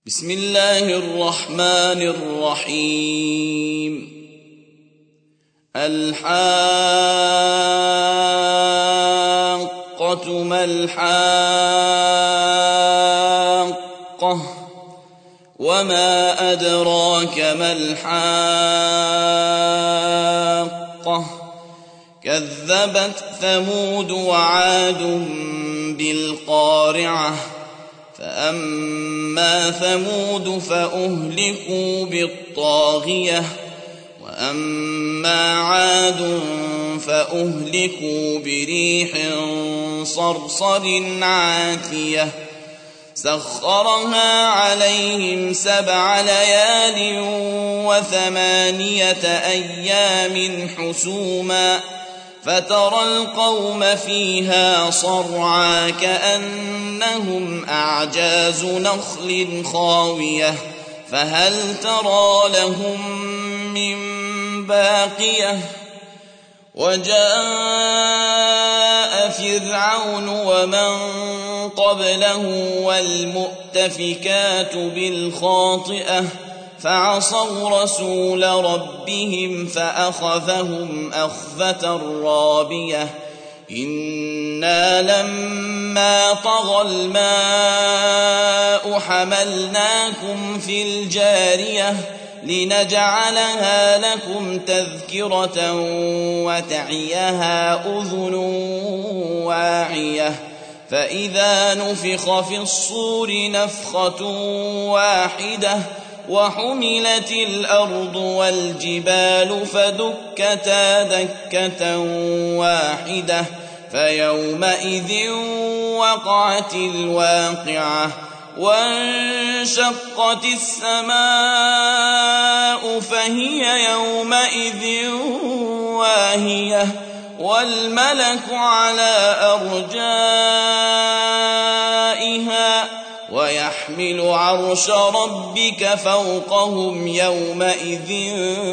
بسم الله الرحمن الرحيم الحاقة ما الحاقة وما أدراك ما الحاقة كذبت ثمود وعاد بالقارعة فأما ثمود فأهلكوا بالطاغية وأما عاد فأهلكوا بريح صرصر عاتية سخرها عليهم 7 ليال و8 أيام حسوما فترى القوم فيها صرعى كأنهم أعجاز نخل خاوية فهل ترى لهم من باقية وجاء فرعون ومن قبله والمؤتفكات بالخاطئة فعصوا رسول ربهم فأخذهم أخذة رابية إنا لما طغى الماء حملناكم في الجارية لنجعلها لكم تذكرة وتعيها أذن واعية فإذا نفخ في الصور نفخة واحدة وحملت الأرض والجبال فدكتا دكة واحدة فيومئذ وقعت الواقعة وانشقت السماء فهي يومئذ واهية والملك على أرجائها ويحمل عرش ربك فوقهم يومئذ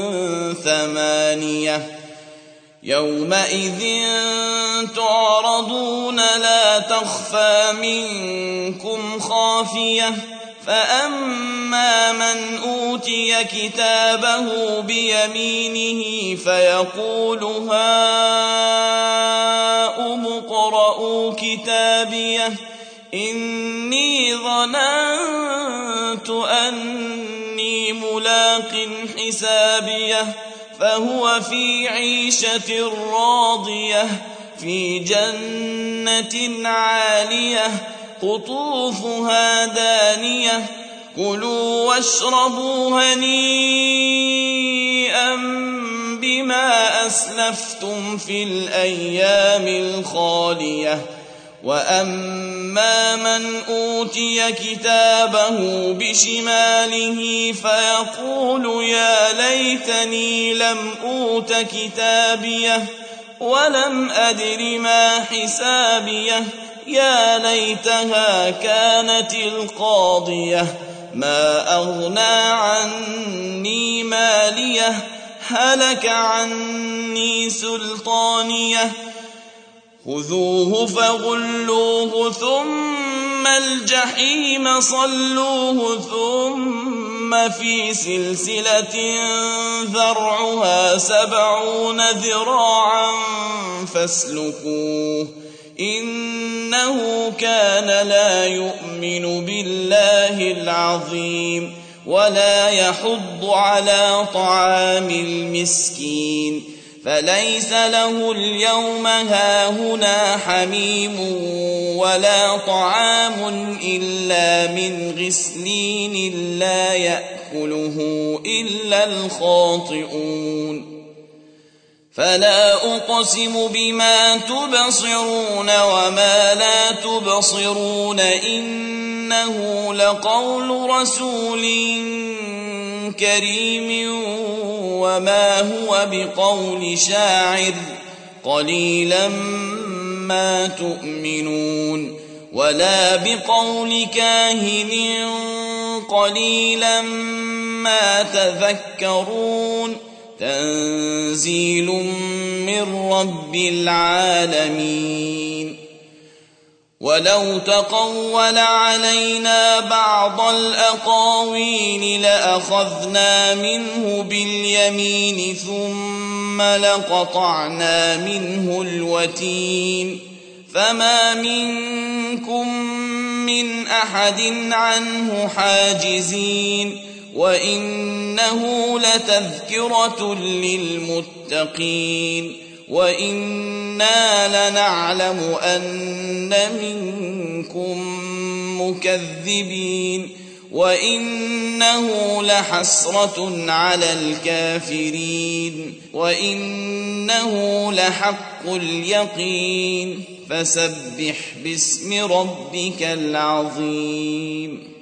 8 يومئذ تعرضون لا تخفى منكم خافية فأما من أوتي كتابه بيمينه فيقول هاؤم اقرءوا كتابيه إني ظننت أني ملاق حسابيه فهو في عيشة راضية في جنة عالية قطوفها دانية كلوا واشربوا هنيئا بما أسلفتم في الأيام الخالية وأما من أوتي كتابه بشماله فيقول يا ليتني لم أوت كتابيه ولم أدر ما حسابيه يا ليتها كانت القاضية ما أغنى عني ماليه هلك عني سلطانيه خذوه فغلوه ثم الجحيم صلوه ثم في سلسلة ذرعها 70 ذراعا فاسلكوه إنه كان لا يؤمن بالله العظيم ولا يحض على طعام المسكين فليس له اليوم هاهنا حميم ولا طعام إلا من غسلين لا يأكله إلا الخاطئون فلا أقسم بما تبصرون وما لا تبصرون إنه لقول رسول كريم وما هو بقول شاعر قليلا ما تؤمنون ولا بقول كاهن قليلا ما تذكرون تنزيل من رب العالمين ولو تقول علينا بعض الأقاويل لأخذنا منه باليمين ثم لقطعنا منه الوتين فما منكم من أحد عنه حاجزين وإنه لتذكرة للمتقين وإنا لنعلم أن منكم مكذبين وإنه لحسرة على الكافرين وإنه لحق اليقين فسبح باسم ربك العظيم.